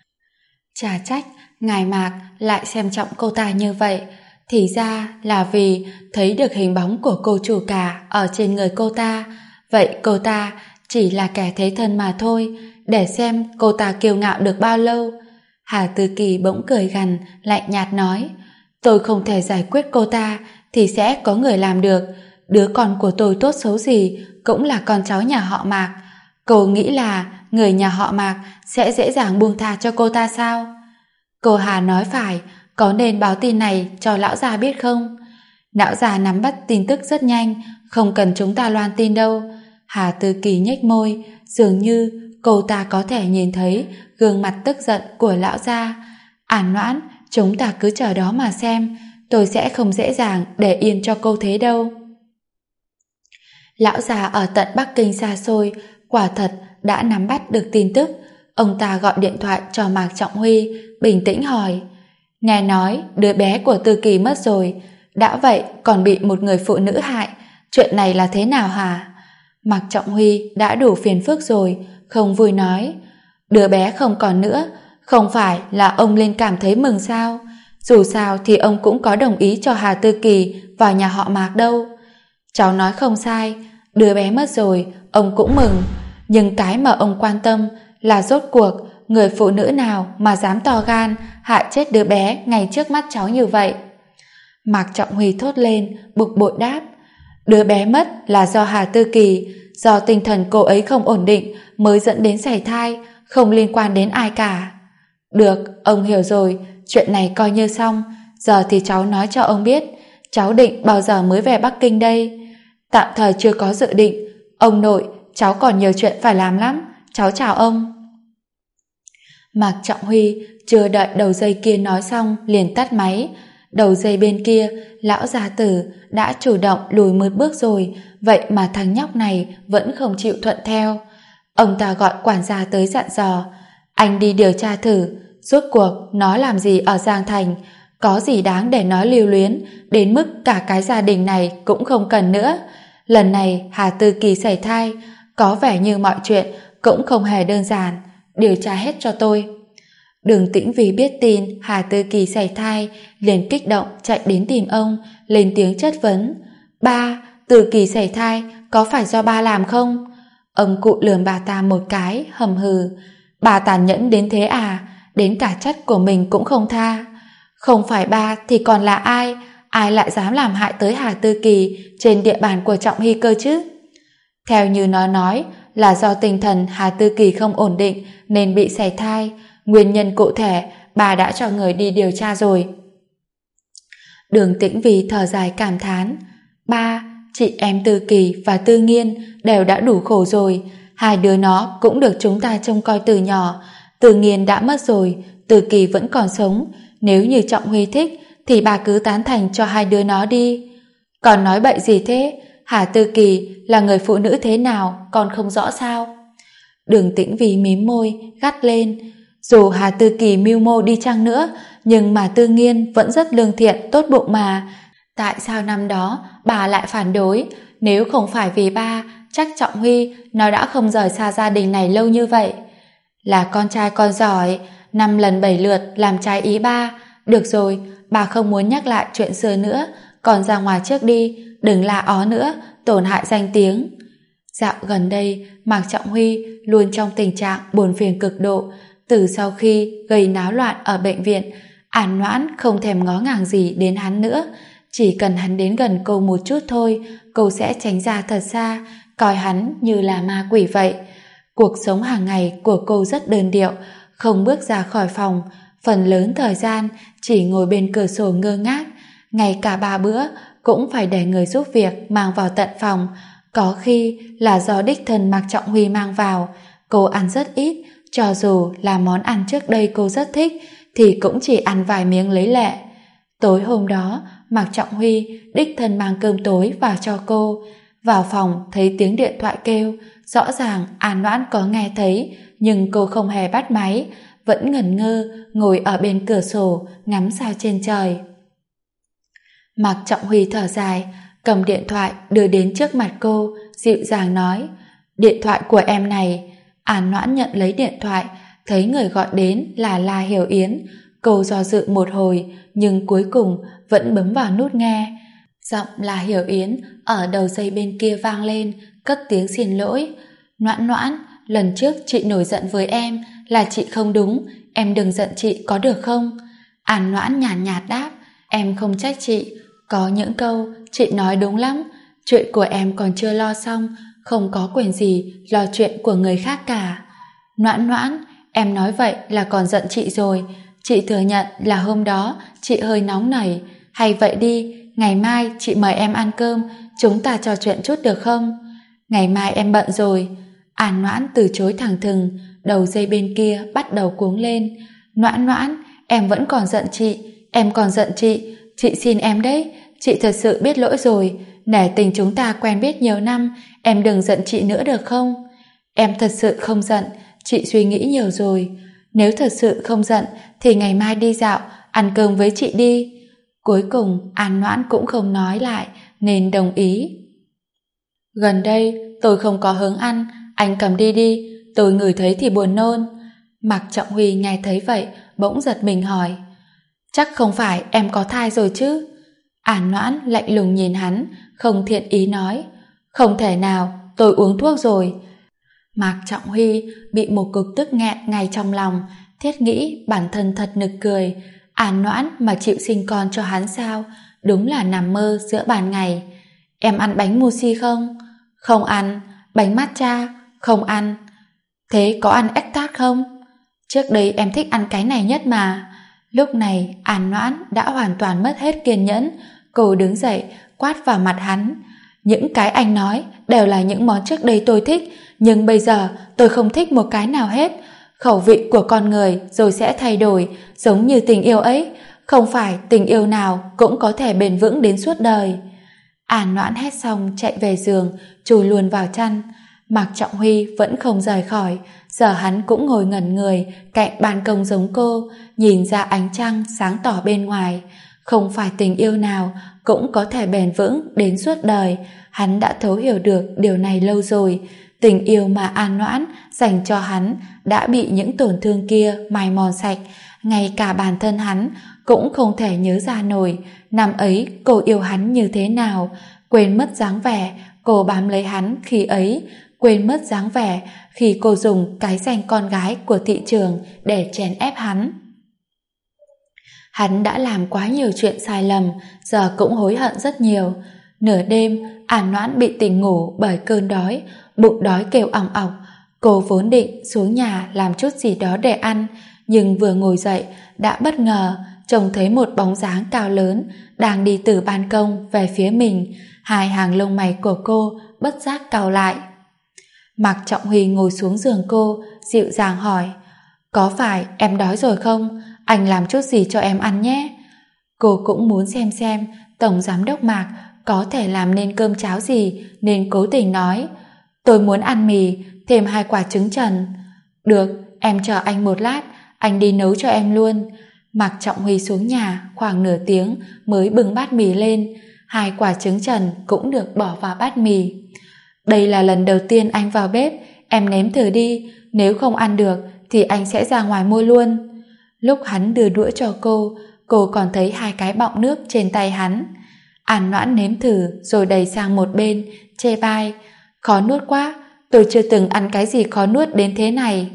Chả trách ngài Mạc lại xem trọng cô ta như vậy, thì ra là vì thấy được hình bóng của cô chủ cả ở trên người cô ta. Vậy cô ta chỉ là kẻ thế thân mà thôi, để xem cô ta kiêu ngạo được bao lâu. Hà Tư Kỳ bỗng cười gằn, lạnh nhạt nói, tôi không thể giải quyết cô ta thì sẽ có người làm được. Đứa con của tôi tốt xấu gì cũng là con cháu nhà họ Mạc. Cô nghĩ là người nhà họ Mạc sẽ dễ dàng buông tha cho cô ta sao? Cô Hà nói phải, có nên báo tin này cho lão già biết không? Lão già nắm bắt tin tức rất nhanh, không cần chúng ta loan tin đâu. Hà Tư Kỳ nhếch môi, dường như cô ta có thể nhìn thấy gương mặt tức giận của lão gia. An Noãn, chúng ta cứ chờ đó mà xem, tôi sẽ không dễ dàng để yên cho cô thế đâu. Lão già ở tận Bắc Kinh xa xôi, quả thật đã nắm bắt được tin tức. Ông ta gọi điện thoại cho Mạc Trọng Huy, bình tĩnh hỏi, nghe nói đứa bé của Tư Kỳ mất rồi, đã vậy còn bị một người phụ nữ hại, chuyện này là thế nào hả? Mạc Trọng Huy đã đủ phiền phức rồi, không vui nói, đứa bé không còn nữa, không phải là ông lên cảm thấy mừng sao? Dù sao thì ông cũng có đồng ý cho Hà Tư Kỳ vào nhà họ Mạc đâu. Cháu nói không sai, đứa bé mất rồi, ông cũng mừng, nhưng cái mà ông quan tâm là rốt cuộc người phụ nữ nào mà dám to gan hại chết đứa bé ngay trước mắt cháu như vậy. Mạc Trọng Huy thốt lên, bực bội đáp, đứa bé mất là do Hà Tư Kỳ, do tinh thần cô ấy không ổn định mới dẫn đến sảy thai, không liên quan đến ai cả. Được, ông hiểu rồi, chuyện này coi như xong, giờ thì cháu nói cho ông biết, cháu định bao giờ mới về Bắc Kinh đây? Tạm thời chưa có dự định, ông nội, cháu còn nhiều chuyện phải làm lắm, cháu chào ông. Mạc Trọng Huy chưa đợi đầu dây kia nói xong liền tắt máy. Đầu dây bên kia, lão gia tử đã chủ động lùi một bước rồi, vậy mà thằng nhóc này vẫn không chịu thuận theo. Ông ta gọi quản gia tới dặn dò, anh đi điều tra thử, rốt cuộc nó làm gì ở Giang Thành, có gì đáng để nói lưu luyến, đến mức cả cái gia đình này cũng không cần nữa. Lần này Hà Tư Kỳ sảy thai, có vẻ như mọi chuyện cũng không hề đơn giản, điều tra hết cho tôi. Đường Tĩnh Vì biết tin Hà Tư Kỳ sảy thai, liền kích động chạy đến tìm ông, lên tiếng chất vấn. Ba, Tư Kỳ sảy thai có phải do ba làm không? Ông cụ lườm bà ta một cái, hầm hừ. Bà tàn nhẫn đến thế à, đến cả chất của mình cũng không tha. Không phải ba thì còn là ai? Ai lại dám làm hại tới Hà Tư Kỳ trên địa bàn của Trọng Hy cơ chứ? Theo như nó nói là do tinh thần Hà Tư Kỳ không ổn định nên bị sảy thai. Nguyên nhân cụ thể bà đã cho người đi điều tra rồi. Đường Tĩnh Vì thở dài cảm thán. Ba, chị em Tư Kỳ và Tư Nghiên đều đã đủ khổ rồi. Hai đứa nó cũng được chúng ta trông coi từ nhỏ. Tư Nghiên đã mất rồi, Tư Kỳ vẫn còn sống. Nếu như Trọng Huy thích thì bà cứ tán thành cho hai đứa nó đi. Còn nói bậy gì thế? Hà Tư Kỳ là người phụ nữ thế nào còn không rõ sao? Đường Tĩnh Vì mím môi gắt lên. Dù Hà Tư Kỳ mưu mô đi chăng nữa, nhưng mà Tư Nghiên vẫn rất lương thiện, tốt bụng mà. Tại sao năm đó bà lại phản đối? Nếu không phải vì ba, chắc Trọng Huy nó đã không rời xa gia đình này lâu như vậy. Là con trai con giỏi, 5 lần 7 lượt làm trái ý ba. Được rồi, bà không muốn nhắc lại chuyện xưa nữa, còn ra ngoài trước đi, đừng la ó nữa, tổn hại danh tiếng. Dạo gần đây, Mạc Trọng Huy luôn trong tình trạng buồn phiền cực độ. Từ sau khi gây náo loạn ở bệnh viện, An Noãn không thèm ngó ngàng gì đến hắn nữa. Chỉ cần hắn đến gần cô một chút thôi, cô sẽ tránh ra thật xa, coi hắn như là ma quỷ vậy. Cuộc sống hàng ngày của cô rất đơn điệu, không bước ra khỏi phòng, phần lớn thời gian chỉ ngồi bên cửa sổ ngơ ngác. Ngay cả 3 bữa cũng phải để người giúp việc mang vào tận phòng. Có khi là do đích thân Mạc Trọng Huy mang vào. Cô ăn rất ít, cho dù là món ăn trước đây cô rất thích thì cũng chỉ ăn vài miếng lấy lệ. Tối hôm đó, Mạc Trọng Huy đích thân mang cơm tối vào cho cô. Vào phòng thấy tiếng điện thoại kêu, rõ ràng An Noãn có nghe thấy, nhưng cô không hề bắt máy, vẫn ngẩn ngơ ngồi ở bên cửa sổ ngắm sao trên trời. Mạc Trọng Huy thở dài, cầm điện thoại đưa đến trước mặt cô, dịu dàng nói: Điện thoại của em này. An Noãn nhận lấy điện thoại, thấy người gọi đến là La Hiểu Yến. Cô do dự một hồi, nhưng cuối cùng vẫn bấm vào nút nghe. Giọng La Hiểu Yến ở đầu dây bên kia vang lên, cất tiếng xin lỗi. Noãn Noãn, lần trước chị nổi giận với em là chị không đúng, em đừng giận chị có được không? An Noãn nhàn nhạt đáp: Em không trách chị, có những câu chị nói đúng lắm, chuyện của em còn chưa lo xong, không có quyền gì lo chuyện của người khác cả. Noãn Noãn, em nói vậy là còn giận chị rồi. Chị thừa nhận là hôm đó chị hơi nóng nảy. Hay vậy đi, ngày mai chị mời em ăn cơm, chúng ta trò chuyện chút được không? Ngày mai em bận rồi. An Noãn từ chối thẳng thừng. Đầu dây bên kia bắt đầu cuống lên. Noãn Noãn, em vẫn còn giận chị. Em còn giận chị xin em đấy. Chị thật sự biết lỗi rồi. Nể tình chúng ta quen biết nhiều năm, em đừng giận chị nữa được không? Em thật sự không giận, chị suy nghĩ nhiều rồi. Nếu thật sự không giận thì ngày mai đi dạo, ăn cơm với chị đi. Cuối cùng An Noãn cũng không nói lại nên đồng ý. Gần đây tôi không có hứng ăn, anh cầm đi đi, tôi ngửi thấy thì buồn nôn. Mạc Trọng Huy nghe thấy vậy bỗng giật mình hỏi: Chắc không phải em có thai rồi chứ? An Noãn lạnh lùng nhìn hắn, không thiện ý nói: Không thể nào, tôi uống thuốc rồi. Mạc Trọng Huy bị một cục tức nghẹn ngay trong lòng, thiết nghĩ bản thân thật nực cười. An Noãn mà chịu sinh con cho hắn sao? Đúng là nằm mơ giữa ban ngày. Em ăn bánh mochi không? Không ăn. Bánh matcha? Không ăn. Thế có ăn ếch tart không? Trước đây em thích ăn cái này nhất mà. Lúc này An Noãn đã hoàn toàn mất hết kiên nhẫn. Cô đứng dậy quát vào mặt hắn: Những cái anh nói đều là những món trước đây tôi thích, nhưng bây giờ tôi không thích một cái nào hết. Khẩu vị của con người rồi sẽ thay đổi, giống như tình yêu ấy, không phải tình yêu nào cũng có thể bền vững đến suốt đời. An Noãn hét xong chạy về giường, chui luôn vào chăn. Mạc Trọng Huy vẫn không rời khỏi, giờ hắn cũng ngồi ngẩn người cạnh ban công giống cô, nhìn ra ánh trăng sáng tỏ bên ngoài. Không phải tình yêu nào cũng có thể bền vững đến suốt đời, hắn đã thấu hiểu được điều này lâu rồi. Tình yêu mà An Noãn dành cho hắn đã bị những tổn thương kia mài mòn sạch, ngay cả bản thân hắn cũng không thể nhớ ra nổi năm ấy cô yêu hắn như thế nào, quên mất dáng vẻ cô bám lấy hắn khi ấy, quên mất dáng vẻ khi cô dùng cái danh con gái của thị trường để chèn ép hắn. Hắn đã làm quá nhiều chuyện sai lầm, giờ cũng hối hận rất nhiều. Nửa đêm, An Noãn bị tỉnh ngủ bởi cơn đói, bụng đói kêu ỏng ọc. Cô vốn định xuống nhà làm chút gì đó để ăn, nhưng vừa ngồi dậy đã bất ngờ trông thấy một bóng dáng cao lớn đang đi từ ban công về phía mình. Hai hàng lông mày của cô bất giác cau lại. Mạc Trọng Huy ngồi xuống giường cô, dịu dàng hỏi: "Có phải em đói rồi không? Anh làm chút gì cho em ăn nhé." Cô cũng muốn xem Tổng Giám đốc Mạc có thể làm nên cơm cháo gì, nên cố tình nói: "Tôi muốn ăn mì, thêm 2 quả trứng trần." "Được, em chờ anh một lát, anh đi nấu cho em luôn." Mạc Trọng Huy xuống nhà khoảng nửa tiếng mới bưng bát mì lên, 2 quả trứng trần cũng được bỏ vào bát mì. "Đây là lần đầu tiên anh vào bếp, em nếm thử đi, nếu không ăn được thì anh sẽ ra ngoài mua luôn." Lúc hắn đưa đũa cho cô còn thấy 2 cái bọng nước trên tay hắn. An Noãn nếm thử rồi đẩy sang một bên, chê bai: "Khó nuốt quá, tôi chưa từng ăn cái gì khó nuốt đến thế này."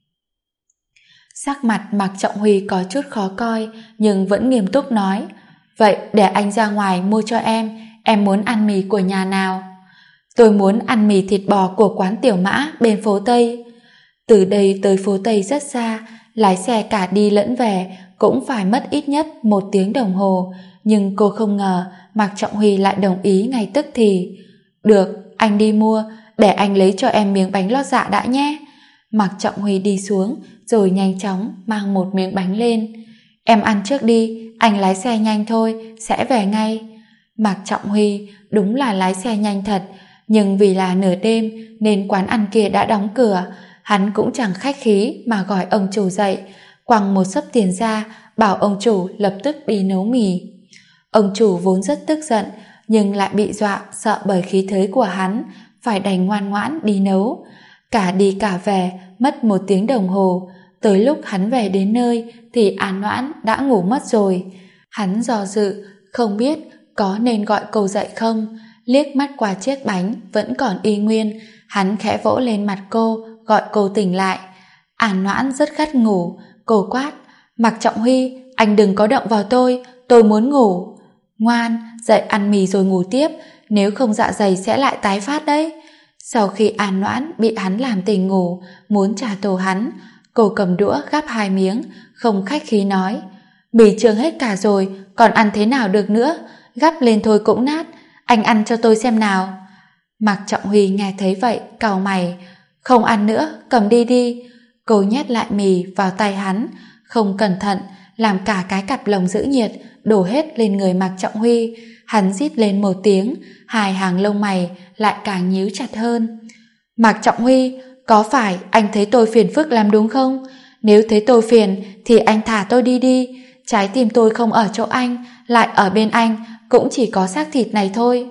Sắc mặt Mạc Trọng Huy có chút khó coi, nhưng vẫn nghiêm túc nói: "Vậy để anh ra ngoài mua cho em muốn ăn mì của nhà nào?" "Tôi muốn ăn mì thịt bò của quán Tiểu Mã bên phố Tây." Từ đây tới phố Tây rất xa, lái xe cả đi lẫn về cũng phải mất ít nhất 1 tiếng đồng hồ, nhưng cô không ngờ Mạc Trọng Huy lại đồng ý ngay tức thì. "Được, anh đi mua, để anh lấy cho em miếng bánh lót dạ đã nhé." Mạc Trọng Huy đi xuống rồi nhanh chóng mang một miếng bánh lên. "Em ăn trước đi, anh lái xe nhanh thôi, sẽ về ngay." Mạc Trọng Huy đúng là lái xe nhanh thật, nhưng vì là nửa đêm nên quán ăn kia đã đóng cửa. Hắn cũng chẳng khách khí mà gọi ông chủ dậy, quăng một xấp tiền ra, bảo ông chủ lập tức đi nấu mì. Ông chủ vốn rất tức giận, nhưng lại bị dọa sợ bởi khí thế của hắn, phải đành ngoan ngoãn đi nấu. Cả đi cả về mất 1 tiếng đồng hồ. Tới lúc hắn về đến nơi thì An Noãn đã ngủ mất rồi. Hắn do dự, không biết có nên gọi cô dậy không. Liếc mắt qua chiếc bánh vẫn còn y nguyên, hắn khẽ vỗ lên mặt cô, gọi cô tỉnh lại. An Noãn rất gắt ngủ, cô quát: "Mạc Trọng Huy, anh đừng có động vào tôi muốn ngủ." "Ngoan, dậy ăn mì rồi ngủ tiếp, nếu không dạ dày sẽ lại tái phát đấy." Sau khi An Noãn bị hắn làm tỉnh ngủ, muốn trả thù hắn, cô cầm đũa gắp 2 miếng, không khách khí nói: "Mì trương hết cả rồi, còn ăn thế nào được nữa, gắp lên thôi cũng nát, anh ăn cho tôi xem nào." Mạc Trọng Huy nghe thấy vậy, cau mày: "Không ăn nữa, cầm đi đi." Cô nhét lại mì vào tay hắn, không cẩn thận làm cả cái cặp lồng giữ nhiệt đổ hết lên người Mạc Trọng Huy. Hắn rít lên một tiếng, 2 hàng lông mày lại càng nhíu chặt hơn. "Mạc Trọng Huy, có phải anh thấy tôi phiền phức lắm đúng không? Nếu thấy tôi phiền thì anh thả tôi đi đi. Trái tim tôi không ở chỗ anh, lại ở bên anh cũng chỉ có xác thịt này thôi."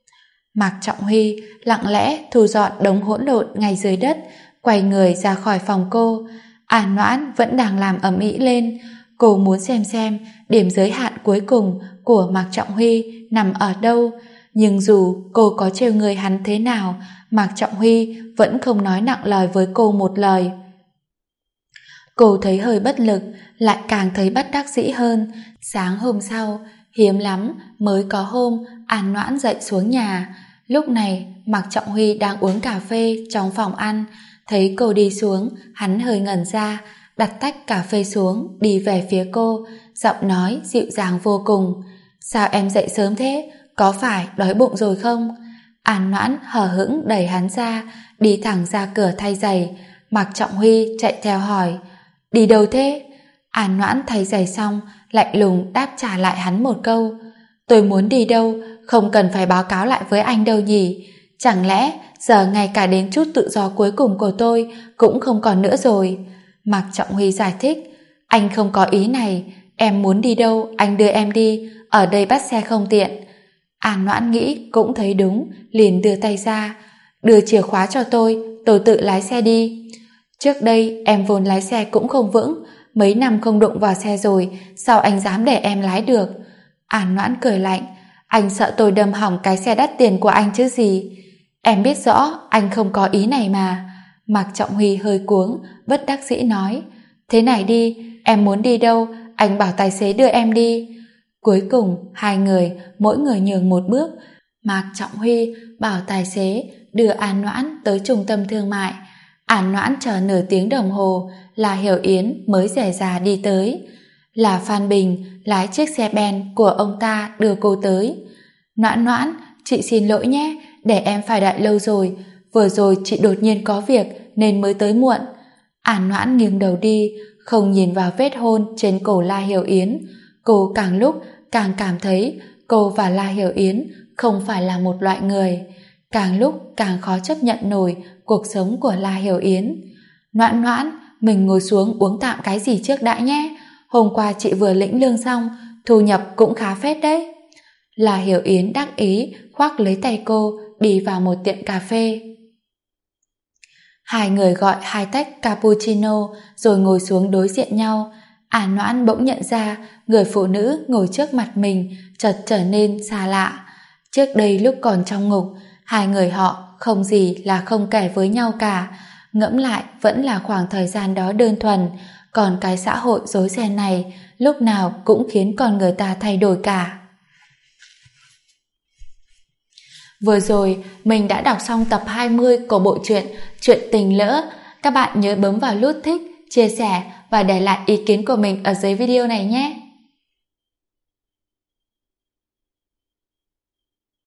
Mạc Trọng Huy lặng lẽ thu dọn đống hỗn độn ngay dưới đất, quay người ra khỏi phòng cô. An Noãn vẫn đang làm ầm ĩ lên. Cô muốn xem điểm giới hạn cuối cùng của Mạc Trọng Huy nằm ở đâu. Nhưng dù cô có trêu người hắn thế nào, Mạc Trọng Huy vẫn không nói nặng lời với cô một lời. Cô thấy hơi bất lực, lại càng thấy bất đắc dĩ hơn. Sáng hôm sau, hiếm lắm mới có hôm An Noãn dậy xuống nhà. Lúc này Mạc Trọng Huy đang uống cà phê trong phòng ăn. Thấy cô đi xuống, hắn hơi ngẩn ra, đặt tách cà phê xuống, đi về phía cô, giọng nói dịu dàng vô cùng: "Sao em dậy sớm thế? Có phải đói bụng rồi không?" An Noãn hờ hững đẩy hắn ra, đi thẳng ra cửa thay giày. Mạc Trọng Huy chạy theo hỏi: "Đi đâu thế?" An Noãn thay giày xong, lạnh lùng đáp trả lại hắn một câu: "Tôi muốn đi đâu, không cần phải báo cáo lại với anh đâu nhỉ? Chẳng lẽ giờ ngay cả đến chút tự do cuối cùng của tôi cũng không còn nữa rồi?" Mạc Trọng Huy giải thích: "Anh không có ý này, em muốn đi đâu anh đưa em đi, ở đây bắt xe không tiện." An Noãn nghĩ cũng thấy đúng, liền đưa tay ra: "Đưa chìa khóa cho tôi tôi tự lái xe đi. Trước đây em vốn lái xe cũng không vững, mấy năm không đụng vào xe rồi, sao anh dám để em lái được? An Noãn cười lạnh, anh sợ tôi đâm hỏng cái xe đắt tiền của anh chứ gì? Em biết rõ anh không có ý này mà. Mạc Trọng Huy hơi cuống, bất đắc dĩ nói, thế này đi, em muốn đi đâu, anh bảo tài xế đưa em đi. Cuối cùng, hai người, mỗi người nhường một bước. Mạc Trọng Huy bảo tài xế đưa An Noãn tới trung tâm thương mại. An Noãn chờ nửa tiếng đồng hồ, là Hiểu Yến mới dè dà đi tới. Là Phan Bình lái chiếc xe ben của ông ta đưa cô tới. Noãn Noãn, chị xin lỗi nhé, để em phải đợi lâu rồi. Vừa rồi chị đột nhiên có việc nên mới tới muộn. An Noãn nghiêng đầu đi, không nhìn vào vết hôn trên cổ La Hiểu Yến. Cô càng lúc càng cảm thấy cô và La Hiểu Yến không phải là một loại người. Càng lúc càng khó chấp nhận nổi cuộc sống của La Hiểu Yến. Noãn Noãn, mình ngồi xuống uống tạm cái gì trước đã nhé. Hôm qua chị vừa lĩnh lương xong, thu nhập cũng khá phết đấy. La Hiểu Yến đắc ý khoác lấy tay cô đi vào một tiệm cà phê. Hai người gọi 2 tách cappuccino rồi ngồi xuống đối diện nhau. An Noãn bỗng nhận ra người phụ nữ ngồi trước mặt mình chợt trở nên xa lạ. Trước đây lúc còn trong ngục, hai người họ không gì là không kể với nhau cả. Ngẫm lại vẫn là khoảng thời gian đó đơn thuần, còn cái xã hội rối ren này lúc nào cũng khiến con người ta thay đổi cả. Vừa rồi mình đã đọc xong tập 20 của bộ truyện Chuyện Tình Lỡ. Các bạn nhớ bấm vào nút thích, chia sẻ và để lại ý kiến của mình ở dưới video này nhé.